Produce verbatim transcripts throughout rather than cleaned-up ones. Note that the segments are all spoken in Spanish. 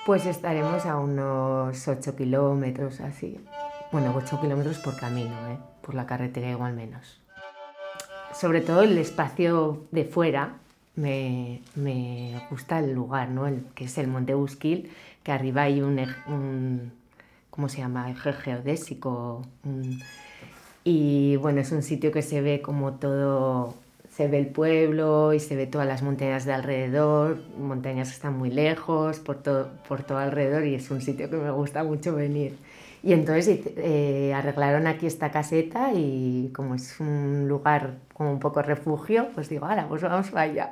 Pues estaremos a unos ocho kilómetros así. Bueno, ocho kilómetros por camino, ¿eh? Por la carretera igual menos. Sobre todo el espacio de fuera, me, me gusta el lugar, ¿no? El, que es el Monte Busquil, que arriba hay un, un ¿cómo se llama? Eje geodésico. Un, y bueno, es un sitio que se ve como todo, se ve el pueblo y se ve todas las montañas de alrededor, montañas que están muy lejos, por todo, por todo alrededor, y es un sitio que me gusta mucho venir. Y entonces eh, arreglaron aquí esta caseta y como es un lugar como un poco refugio, pues digo, ahora, pues vamos para allá.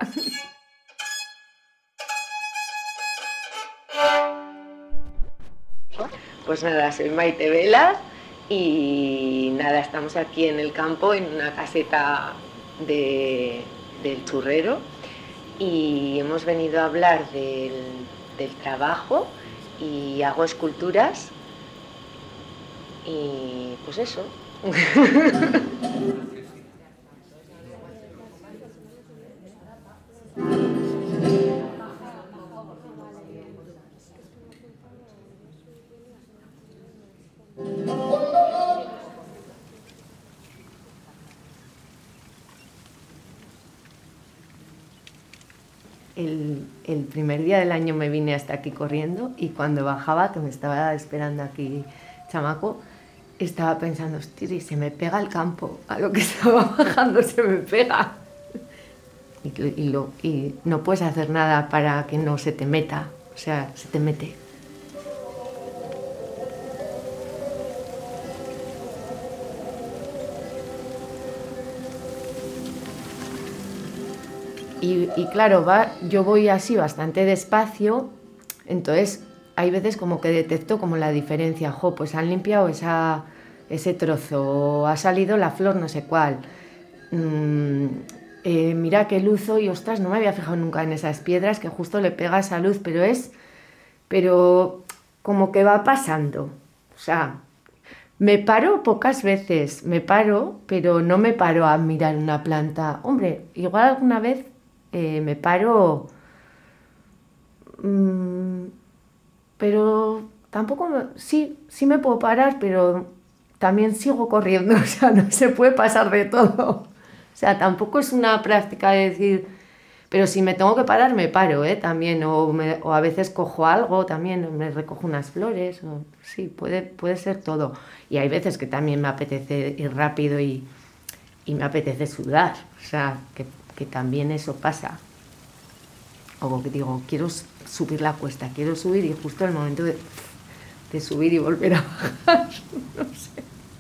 Pues nada, soy Maite Vela y nada, estamos aquí en el campo en una caseta de, del churrero y hemos venido a hablar del, del trabajo y hago esculturas y pues eso. El, el primer día del año me vine hasta aquí corriendo y cuando bajaba, que me estaba esperando aquí chamaco, estaba pensando, hostia, se me pega el campo, a lo que estaba bajando se me pega. Y, y, lo, y no puedes hacer nada para que no se te meta, o sea, se te mete. Y, y claro, va, yo voy así bastante despacio, entonces hay veces como que detecto como la diferencia, jo, pues han limpiado esa, ese trozo, ha salido la flor no sé cuál, mm, eh, mira qué luz hoy, ostras, no me había fijado nunca en esas piedras que justo le pega esa luz, pero es, pero como que va pasando, o sea, me paro pocas veces, me paro, pero no me paro a mirar una planta. Hombre, igual alguna vez eh, me paro, mmm, pero tampoco, me, sí, sí me puedo parar, pero también sigo corriendo, o sea, no se puede pasar de todo. O sea, tampoco es una práctica de decir, pero si me tengo que parar, me paro, ¿eh? También, o, me, o a veces cojo algo, también me recojo unas flores, o, sí, puede, puede ser todo. Y hay veces que también me apetece ir rápido y, y me apetece sudar, o sea, que, que también eso pasa. O que digo, quiero subir la cuesta, quiero subir y justo el momento de, de subir y volver a bajar, no sé.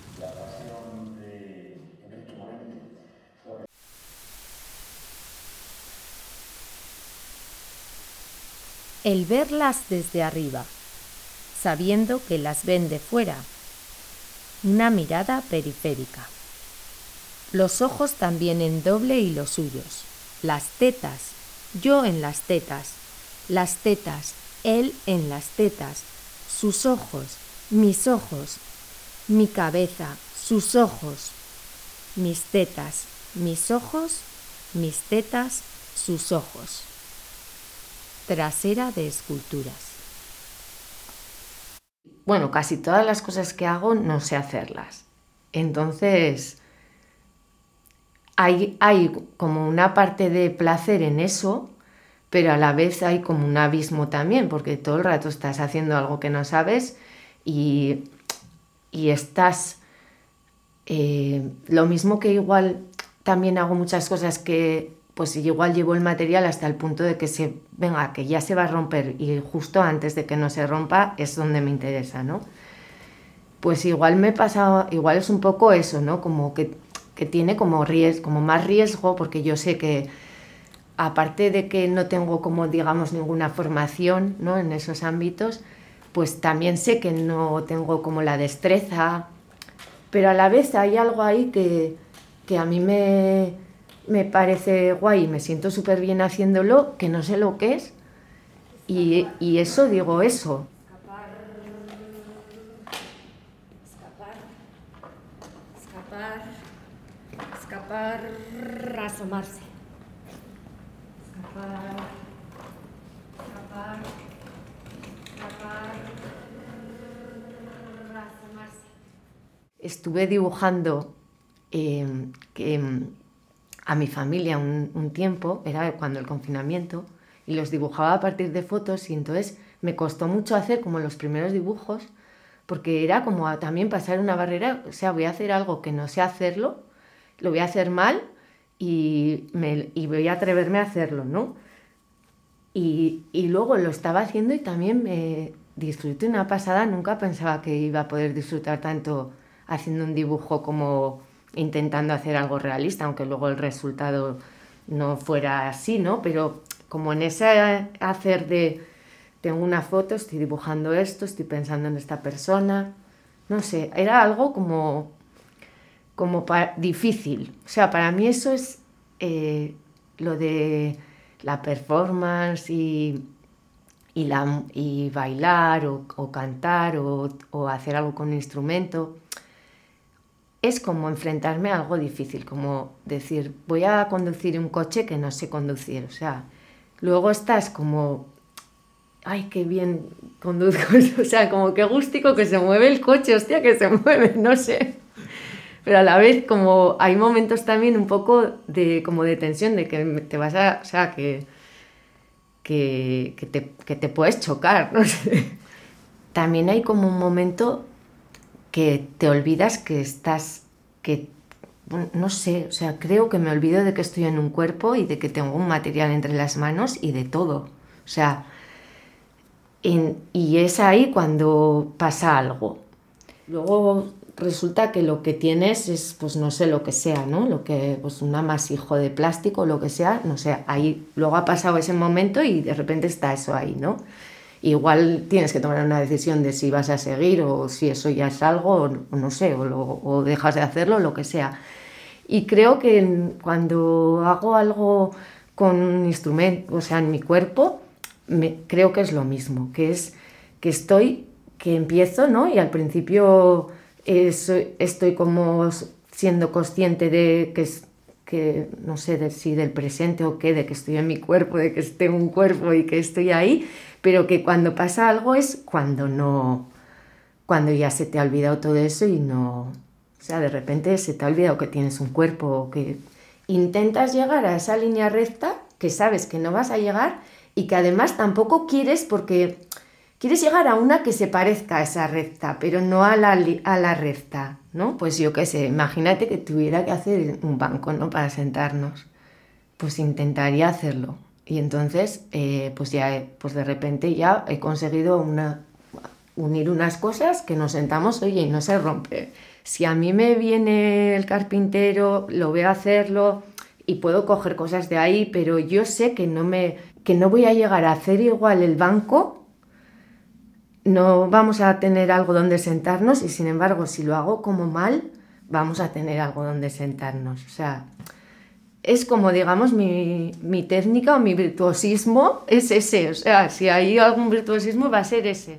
El verlas desde arriba, sabiendo que las ven de fuera. Una mirada periférica. Los ojos también en doble y los suyos. Las tetas, yo en las tetas. Las tetas, él en las tetas. Sus ojos, mis ojos. Mi cabeza, sus ojos. Mis tetas, mis ojos. Mis tetas, sus ojos. Trasera de esculturas. Bueno, casi todas las cosas que hago no sé hacerlas. Entonces, hay, hay como una parte de placer en eso, pero a la vez hay como un abismo también, porque todo el rato estás haciendo algo que no sabes y, y estás... Eh, lo mismo que igual también hago muchas cosas que pues igual llevo el material hasta el punto de que se venga, que ya se va a romper y justo antes de que no se rompa es donde me interesa, ¿no? Pues igual me pasa, igual es un poco eso, ¿no? Como que, que tiene como, ries, como más riesgo, porque yo sé que aparte de que no tengo como digamos ninguna formación, ¿no? En esos ámbitos, pues también sé que no tengo como la destreza, pero a la vez hay algo ahí que, que a mí me, me parece guay, me siento súper bien haciéndolo, que no sé lo que es, y, y eso digo eso. Escapar, escapar, escapar, asomarse. Escapar, escapar, estuve dibujando eh, que, a mi familia un, un tiempo, era cuando el confinamiento, y los dibujaba a partir de fotos, y entonces me costó mucho hacer como los primeros dibujos, porque era como a, también pasar una barrera, o sea, voy a hacer algo que no sé hacerlo, lo voy a hacer mal y, me, y voy a atreverme a hacerlo, ¿no? Y, y luego lo estaba haciendo y también me disfruté una pasada, nunca pensaba que iba a poder disfrutar tanto haciendo un dibujo como intentando hacer algo realista, aunque luego el resultado no fuera así, ¿no? Pero como en ese hacer de tengo una foto, estoy dibujando esto, estoy pensando en esta persona, no sé, era algo como, como pa- difícil. O sea, para mí eso es eh, lo de la performance y, y, la, y bailar o, o cantar o, o hacer algo con un instrumento. Es como enfrentarme a algo difícil, como decir, voy a conducir un coche que no sé conducir. O sea, luego estás como, ay, qué bien conduzco. O sea, como qué gústico que se mueve el coche, hostia, que se mueve, no sé. Pero a la vez como hay momentos también un poco de, como de tensión, de que te vas a, o sea, que, que, que, te, que te puedes chocar, no sé. También hay como un momento que te olvidas que estás, que no sé, o sea, creo que me olvido de que estoy en un cuerpo y de que tengo un material entre las manos y de todo. O sea, en, y es ahí cuando pasa algo. Luego resulta que lo que tienes es, pues no sé, lo que sea, ¿no? Lo que, pues un amasijo de plástico, lo que sea, no sé, ahí luego ha pasado ese momento y de repente está eso ahí, ¿no? Igual tienes que tomar una decisión de si vas a seguir o si eso ya es algo, o, o no sé, o, lo, o dejas de hacerlo, lo que sea. Y creo que cuando hago algo con un instrumento, o sea, en mi cuerpo, me, creo que es lo mismo, que es que estoy, que empiezo, ¿no? Y al principio eh, soy, estoy como siendo consciente de que, que no sé de, si del presente o qué, de que estoy en mi cuerpo, de que tengo un cuerpo y que estoy ahí, pero que cuando pasa algo es cuando no, cuando ya se te ha olvidado todo eso y no, o sea, de repente se te ha olvidado que tienes un cuerpo, o que intentas llegar a esa línea recta que sabes que no vas a llegar y que además tampoco quieres, porque quieres llegar a una que se parezca a esa recta, pero no a la, a la recta, ¿no? Pues yo qué sé, imagínate que tuviera que hacer un banco, ¿no? Para sentarnos, pues intentaría hacerlo. Y entonces, eh, pues ya, pues de repente ya he conseguido una, unir unas cosas que nos sentamos, oye, y no se rompe. Si a mí me viene el carpintero, lo veo hacerlo y puedo coger cosas de ahí, pero yo sé que no me, que no voy a llegar a hacer igual el banco, no vamos a tener algo donde sentarnos y sin embargo, si lo hago como mal, vamos a tener algo donde sentarnos. O sea, es como, digamos, mi, mi técnica o mi virtuosismo es ese. O sea, si hay algún virtuosismo va a ser ese.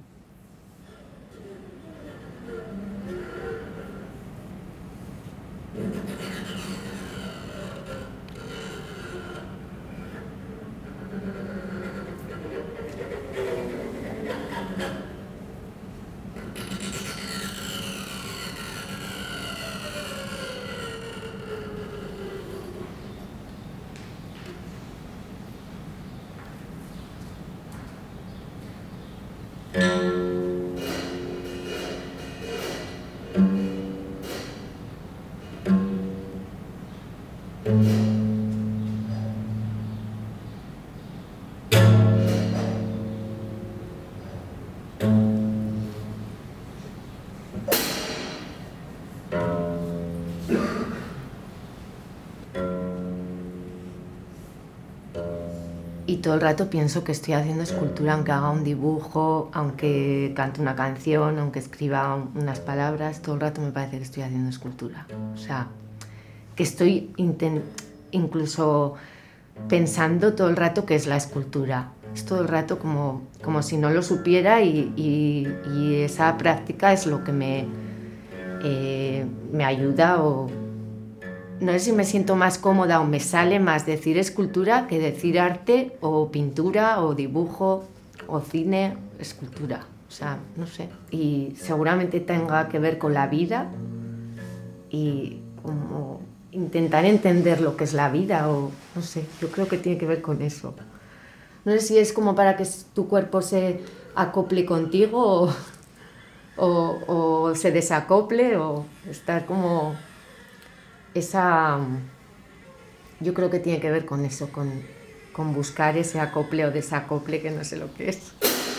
Y todo el rato pienso que estoy haciendo escultura, aunque haga un dibujo, aunque cante una canción, aunque escriba unas palabras, todo el rato me parece que estoy haciendo escultura. O sea, que estoy incluso pensando todo el rato qué es la escultura. Es todo el rato como, como si no lo supiera y, y, y esa práctica es lo que me, eh, me ayuda o... No sé si me siento más cómoda o me sale más decir escultura que decir arte o pintura o dibujo o cine, escultura. O sea, no sé. Y seguramente tenga que ver con la vida y como intentar entender lo que es la vida, o no sé, yo creo que tiene que ver con eso. No sé si es como para que tu cuerpo se acople contigo o, o, o se desacople, o estar como esa... Yo creo que tiene que ver con eso, con, con buscar ese acople o desacople, que no sé lo que es.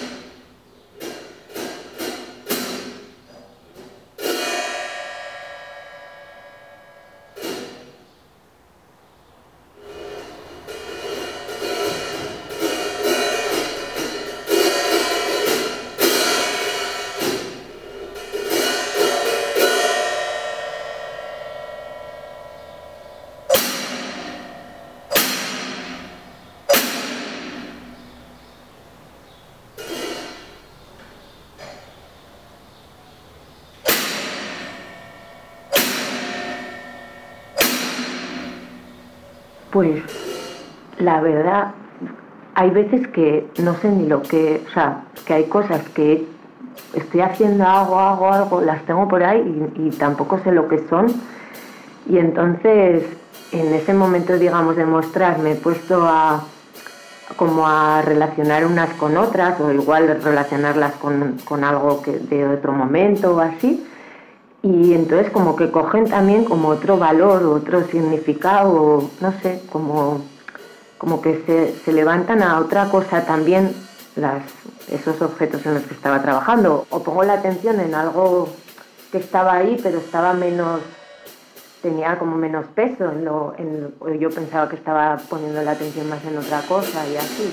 Pues la verdad, hay veces que no sé ni lo que, o sea, que hay cosas que estoy haciendo, hago, hago, algo, las tengo por ahí y, y tampoco sé lo que son. Y entonces, en ese momento, digamos, de mostrar, me he puesto a como a relacionar unas con otras, o igual relacionarlas con, con algo que de otro momento o así. Y entonces como que cogen también como otro valor, otro significado, no sé, como, como que se, se levantan a otra cosa también las, esos objetos en los que estaba trabajando. O pongo la atención en algo que estaba ahí, pero estaba menos, tenía como menos peso, en lo, en, yo pensaba que estaba poniendo la atención más en otra cosa y así.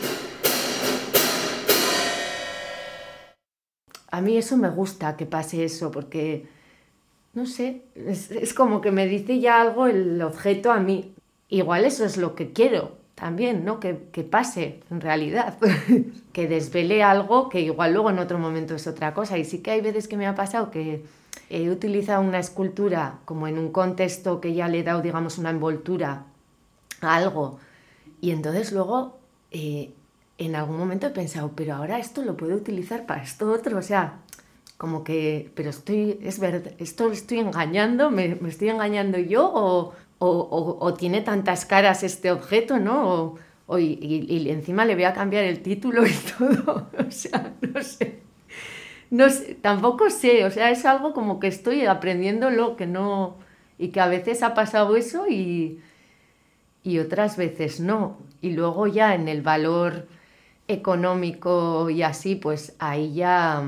A mí eso me gusta, que pase eso, porque no sé, es, es como que me dice ya algo el objeto a mí. Igual eso es lo que quiero también, ¿no? Que, que pase en realidad, que desvele algo que igual luego en otro momento es otra cosa. Y sí que hay veces que me ha pasado que he utilizado una escultura como en un contexto que ya le he dado, digamos, una envoltura a algo. Y entonces luego eh, en algún momento he pensado, pero ahora esto lo puedo utilizar para esto otro, o sea... Como que, pero estoy, es verdad, esto lo estoy engañando, me, me estoy engañando yo, o, o, o, o tiene tantas caras este objeto, ¿no? O, o y, y, y encima le voy a cambiar el título y todo, o sea, no sé, no sé, tampoco sé, o sea, es algo como que estoy aprendiéndolo, que no, y que a veces ha pasado eso y, y otras veces no, y luego ya en el valor económico y así, pues ahí ya...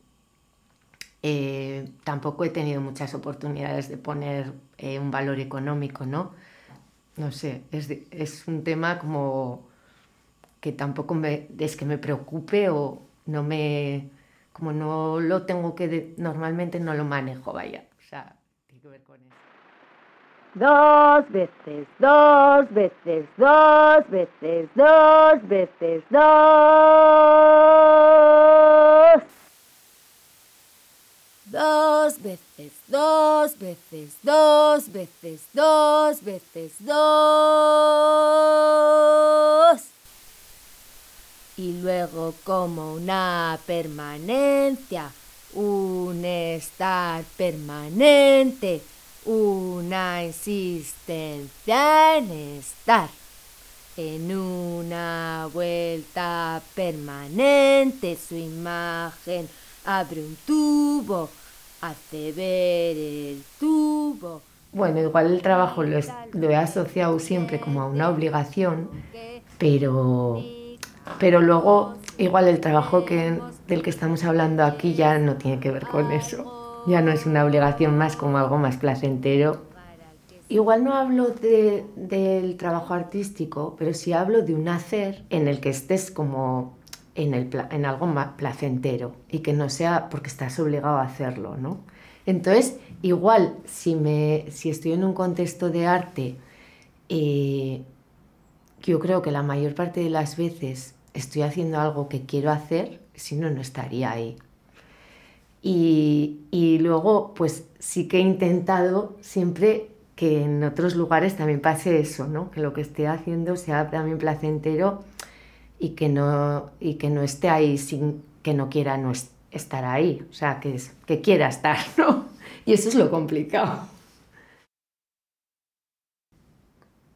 Eh, tampoco he tenido muchas oportunidades de poner eh, un valor económico, ¿no? No sé, es, de, es un tema como que tampoco me, es que me preocupe o no me... Como no lo tengo que... De, normalmente no lo manejo, vaya. O sea, tiene que ver con eso. Dos veces, dos veces, dos veces, dos veces, dos. Dos veces, dos veces, dos veces, dos veces, dos. Y luego como una permanencia, un estar permanente, una insistencia en estar. En una vuelta permanente su imagen abre un tubo, hace ver el tubo. Bueno, igual el trabajo lo, es, lo he asociado siempre como a una obligación, pero, pero luego igual el trabajo que, del que estamos hablando aquí ya no tiene que ver con eso. Ya no es una obligación más, como algo más placentero. Igual no hablo de, del trabajo artístico, pero sí hablo de un hacer en el que estés como en, el, en algo más placentero y que no sea porque estás obligado a hacerlo, ¿no? Entonces, igual, si, me, si estoy en un contexto de arte, eh, yo creo que la mayor parte de las veces estoy haciendo algo que quiero hacer, si no, no estaría ahí. Y, y luego, pues sí que he intentado siempre que en otros lugares también pase eso, ¿no? Que lo que esté haciendo sea también placentero y que no, y que no esté ahí sin que no quiera no estar ahí, o sea, que, es, que quiera estar, ¿no? Y eso es lo complicado.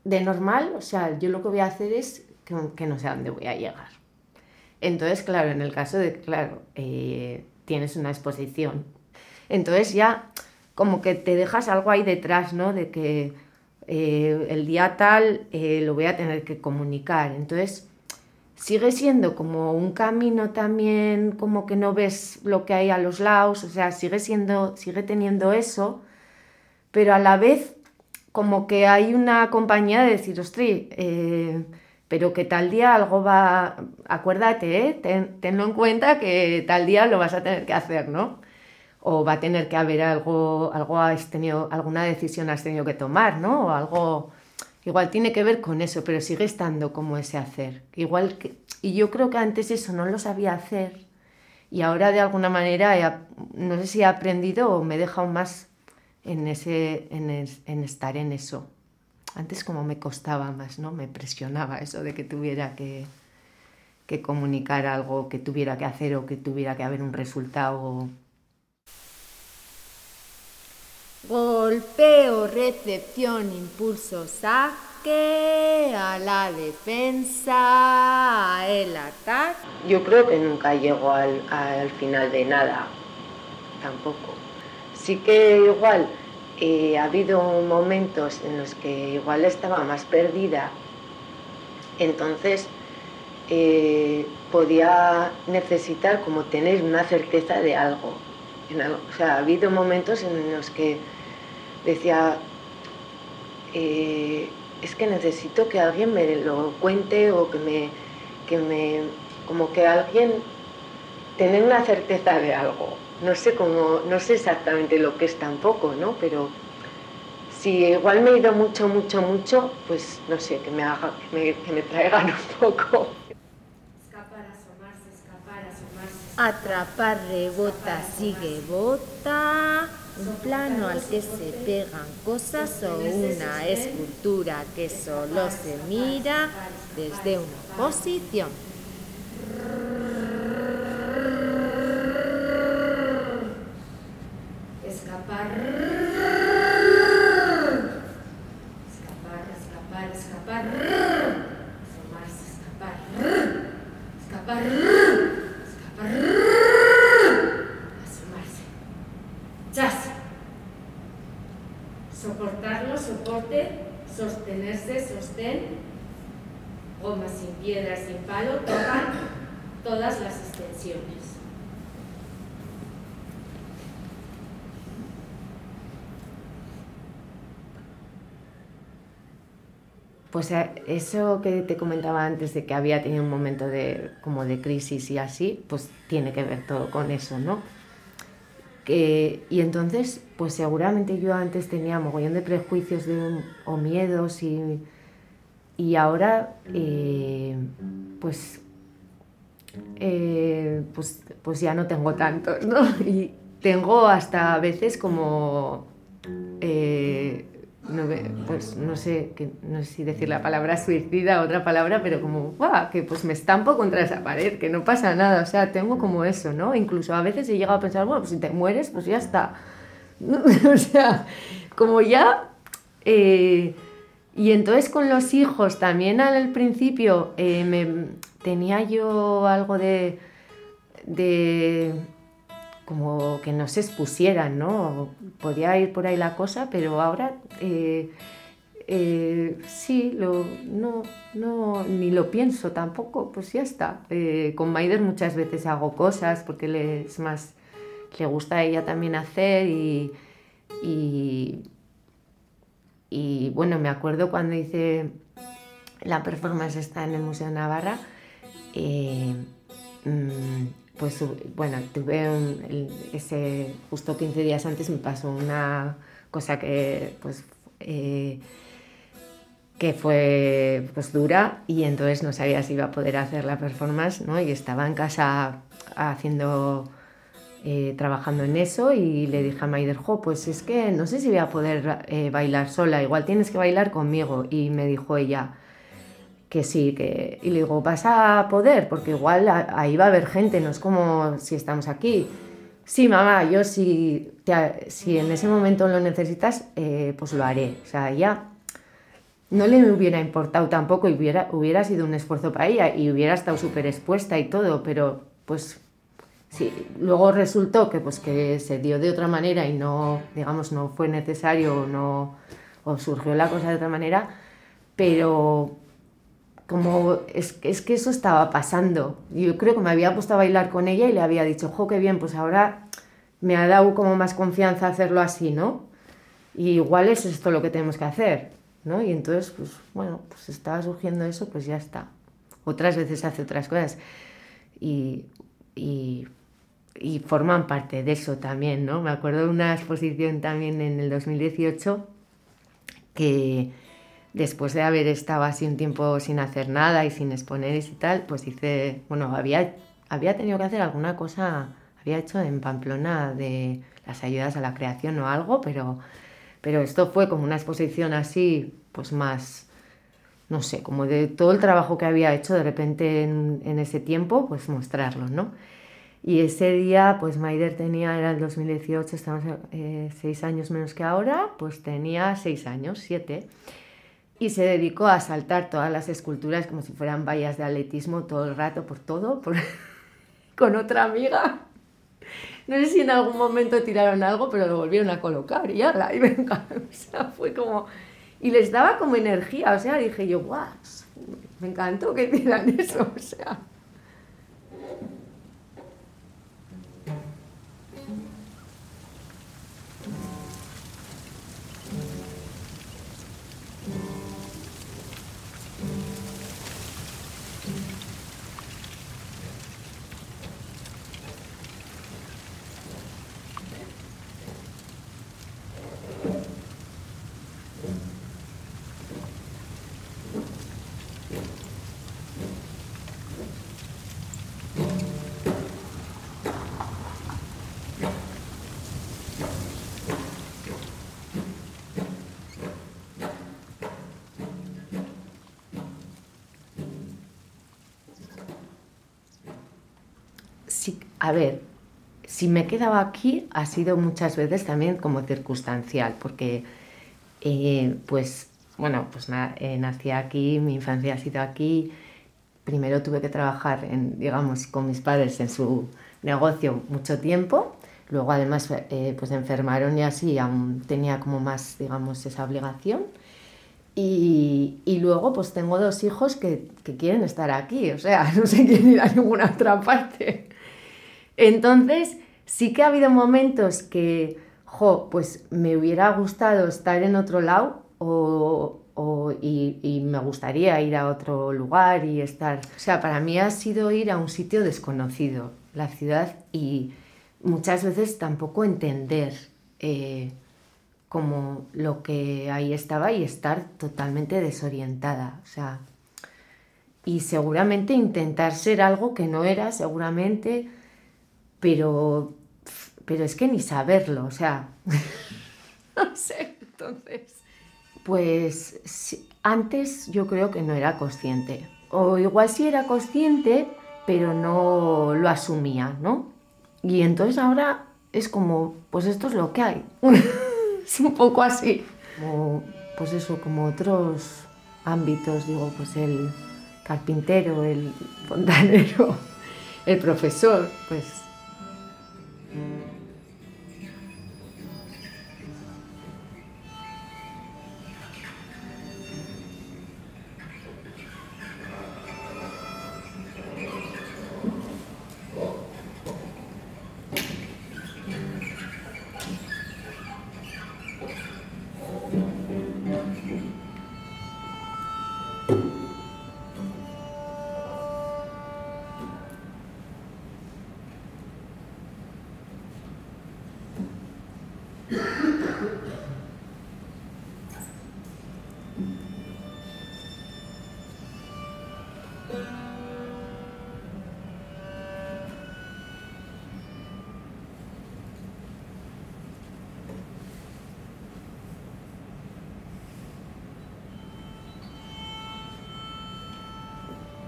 de normal, o sea, yo lo que voy a hacer es que, que no sé a dónde voy a llegar. Entonces, claro, en el caso de, claro, eh, tienes una exposición, entonces ya como que te dejas algo ahí detrás, ¿no? De que eh, el día tal eh, lo voy a tener que comunicar. Entonces, sigue siendo como un camino también, como que no ves lo que hay a los lados, o sea, sigue siendo, sigue teniendo eso, pero a la vez como que hay una compañía de decir, ostras, eh, pero que tal día algo va, acuérdate, ¿eh? Ten, tenlo en cuenta que tal día lo vas a tener que hacer, ¿no? O va a tener que haber algo, algo has tenido, alguna decisión has tenido que tomar, ¿no? O algo, igual tiene que ver con eso, pero sigue estando como ese hacer. Igual que, y yo creo que antes eso no lo sabía hacer y ahora de alguna manera, he, no sé si he aprendido o me he dejado más en, ese, en, es, en estar en eso. Antes como me costaba más, ¿no? Me presionaba eso de que tuviera que, que comunicar algo, que tuviera que hacer o que tuviera que haber un resultado. Golpeo, recepción, impulso, saque, a la defensa, el ataque. Yo creo que nunca llego al, al final de nada, tampoco. Sí que igual eh, ha habido momentos en los que igual estaba más perdida, entonces eh, podía necesitar como tener una certeza de algo. O sea, ha habido momentos en los que decía, eh, es que necesito que alguien me lo cuente o que me, que me, como que alguien, tener una certeza de algo. No sé cómo, no sé exactamente lo que es tampoco, ¿no? Pero si igual me he ido mucho, mucho, mucho, pues no sé, que me haga, que me, que me traigan un poco. Atrapar, rebota, sigue, bota. Un plano al que se pegan cosas o una escultura que solo se mira desde una posición. Escapar. Escapar, escapar, escapar. Asomarse, escapar. Escapar. Asomarse. ¡Chas! Soportarlo, soporte, sostenerse, sostén. Goma sin piedra, sin palo, tocan todas las extensiones. Pues eso que te comentaba antes de que había tenido un momento de, como de crisis y así, pues tiene que ver todo con eso, ¿no? Que, y entonces, pues seguramente yo antes tenía mogollón de prejuicios de, o miedos y, y ahora, eh, pues, eh, pues, pues ya no tengo tantos, ¿no? Y tengo hasta a veces como... Eh, No, pues no sé, que, no sé si decir la palabra suicida o otra palabra, pero como, ¡guau! Que pues me estampo contra esa pared, que no pasa nada, o sea, tengo como eso, ¿no? Incluso a veces he llegado a pensar, bueno, pues si te mueres, pues ya está. O sea, como ya... Eh, y entonces con los hijos también al principio eh, me, tenía yo algo de... de como que no se expusieran, ¿no? Podía ir por ahí la cosa, pero ahora eh, eh, sí, lo, no, no, ni lo pienso tampoco, pues ya está. Eh, con Maider muchas veces hago cosas porque le, es más, le gusta a ella también hacer y, y, y bueno, me acuerdo cuando hice la performance esta en el Museo Navarra, eh, mmm, pues bueno, tuve un, el, ese, justo quince días antes me pasó una cosa que pues eh, que fue pues dura y entonces no sabía si iba a poder hacer la performance, ¿no? Y estaba en casa haciendo, eh, trabajando en eso y le dije a Maider, jo, pues es que no sé si voy a poder eh, bailar sola, igual tienes que bailar conmigo. Y me dijo ella que sí, que... y le digo, ¿vas a poder? Porque igual ahí va a haber gente, no es como si estamos aquí. Sí, mamá, yo si, te, si en ese momento lo necesitas, eh, pues lo haré. O sea, ya no le hubiera importado tampoco y hubiera, hubiera sido un esfuerzo para ella y hubiera estado súper expuesta y todo, pero pues sí, luego resultó que, pues, que se dio de otra manera y no, digamos, no fue necesario o, no, o surgió la cosa de otra manera, pero como es, es que eso estaba pasando. Yo creo que me había puesto a bailar con ella y le había dicho, jo, qué bien, pues ahora me ha dado como más confianza hacerlo así, ¿no? Y igual es esto lo que tenemos que hacer, ¿no? Y entonces, pues bueno, pues estaba surgiendo eso, pues ya está. Otras veces hace otras cosas y, y, y forman parte de eso también, ¿no? Me acuerdo de una exposición también en el dos mil dieciocho que después de haber estado así un tiempo sin hacer nada y sin exponer y tal, pues hice, bueno, había, había tenido que hacer alguna cosa, había hecho en Pamplona de las ayudas a la creación o algo, pero... Pero esto fue como una exposición así, pues más, no sé, como de todo el trabajo que había hecho de repente en, en ese tiempo, pues mostrarlo, ¿no? Y ese día, pues Maider tenía, era el dos mil dieciocho, estamos eh, seis años menos que ahora, pues tenía seis años, siete, y se dedicó a saltar todas las esculturas como si fueran vallas de atletismo todo el rato, por todo, por... con otra amiga. No sé si en algún momento tiraron algo, pero lo volvieron a colocar y ala, y venga, o sea, fue como... Y les daba como energía, o sea, dije yo, guau, me encantó que hicieran eso, o sea... Sí, a ver, si me he quedado aquí ha sido muchas veces también como circunstancial, porque eh, pues, bueno, pues na- eh, nací aquí, mi infancia ha sido aquí, primero tuve que trabajar, en, digamos, con mis padres en su negocio mucho tiempo, luego además eh, pues enfermaron y así, aún tenía como más, digamos, esa obligación. Y, y luego pues tengo dos hijos que, que quieren estar aquí, o sea, no se quieren ir a ninguna otra parte. Entonces, sí que ha habido momentos que, jo, pues me hubiera gustado estar en otro lado o, o- y, y me gustaría ir a otro lugar y estar... O sea, para mí ha sido ir a un sitio desconocido, la ciudad, y muchas veces tampoco entender eh, como lo que ahí estaba y estar totalmente desorientada, o sea... Y seguramente intentar ser algo que no era, seguramente pero, pero es que ni saberlo, o sea, no sé, entonces, pues sí, antes yo creo que no era consciente, o igual sí era consciente, pero no lo asumía, ¿no? Y entonces ahora es como, pues esto es lo que hay, es un poco así, como, pues eso, como otros ámbitos, digo, pues el carpintero, el fontanero, el profesor, pues...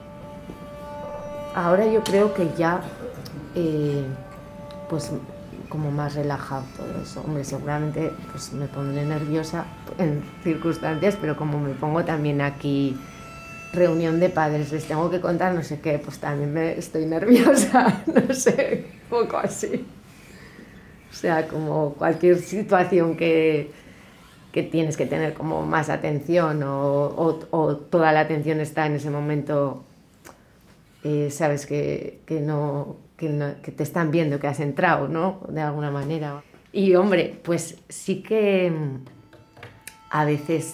Ahora yo creo que ya, eh, pues como más relajado todo eso. Hombre, seguramente pues me pondré nerviosa en circunstancias, pero como me pongo también aquí reunión de padres, les tengo que contar no sé qué, pues también me estoy nerviosa, no sé, un poco así. O sea, como cualquier situación que, que tienes que tener como más atención o, o, o toda la atención está en ese momento, eh, sabes que, que, no, que, no, que te están viendo, que has entrado, ¿no? De alguna manera. Y hombre, pues sí que a veces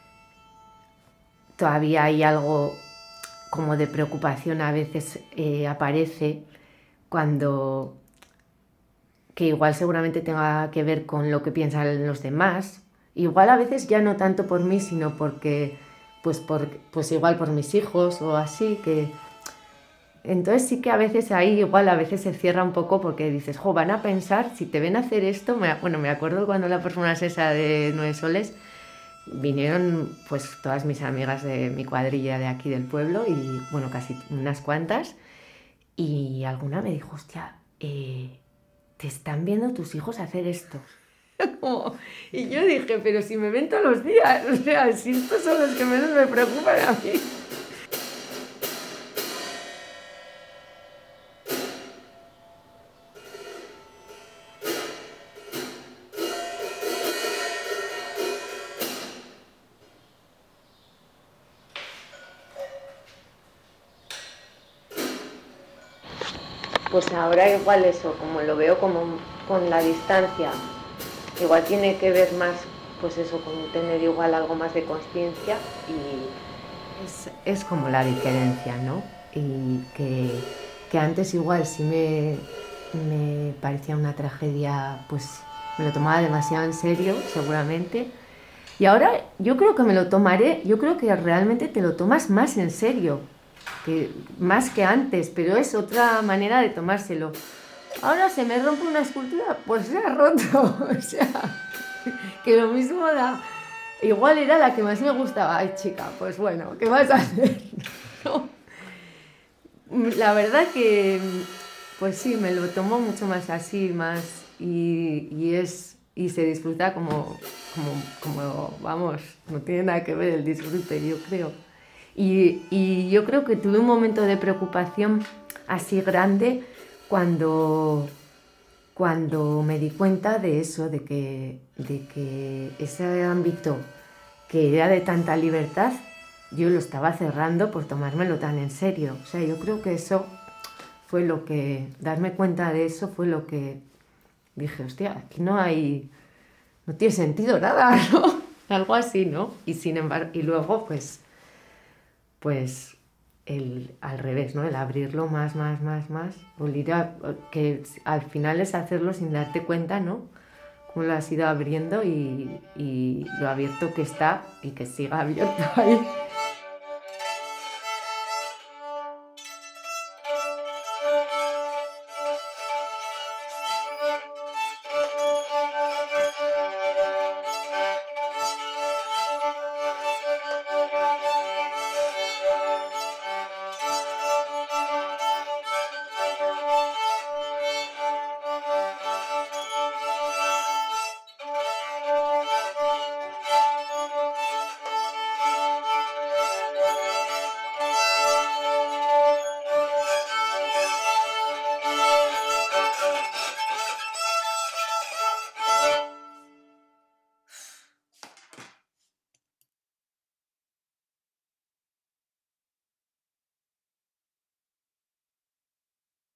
todavía hay algo como de preocupación, a veces eh, aparece cuando, que igual seguramente tenga que ver con lo que piensan los demás, igual a veces ya no tanto por mí, sino porque, pues, por, pues igual por mis hijos o así, que entonces sí que a veces ahí igual a veces se cierra un poco porque dices, jo, van a pensar, si te ven hacer esto, me, bueno, me acuerdo cuando la performance esa de Nueve Soles, vinieron pues todas mis amigas de mi cuadrilla de aquí del pueblo y bueno, casi unas cuantas, y alguna me dijo, hostia, eh, te están viendo tus hijos hacer esto. Como, y yo dije, pero si me ven todos los días, o sea, si estos son los que menos me preocupan a mí. Pues ahora igual eso, como lo veo como con la distancia, igual tiene que ver más, pues eso, con tener igual algo más de conciencia y es, es como la diferencia, ¿no? Y que, que antes igual sí me, me parecía una tragedia, pues me lo tomaba demasiado en serio, seguramente. Y ahora yo creo que me lo tomaré, yo creo que realmente te lo tomas más en serio. Que más que antes, pero es otra manera de tomárselo. Ahora se me rompe una escultura, pues se ha roto, o sea, que lo mismo da, igual era la que más me gustaba. Ay, chica, pues bueno, ¿qué vas a hacer? ¿No? La verdad que, pues sí, me lo tomo mucho más así, más, y, y es, y se disfruta como, como, como, vamos, no tiene nada que ver el disfrute, yo creo. Y, y yo creo que tuve un momento de preocupación así grande cuando, cuando me di cuenta de eso, de que, de que ese ámbito que era de tanta libertad, yo lo estaba cerrando por tomármelo tan en serio. O sea, yo creo que eso fue lo que, darme cuenta de eso fue lo que dije, hostia, aquí no hay, no tiene sentido nada, ¿no? Algo así, ¿no? Y sin embargo, y luego pues... pues el, al revés, ¿no? El abrirlo más, más, más, más, a, que al final es hacerlo sin darte cuenta, ¿no? Cómo lo has ido abriendo y, y lo abierto que está y que siga abierto ahí.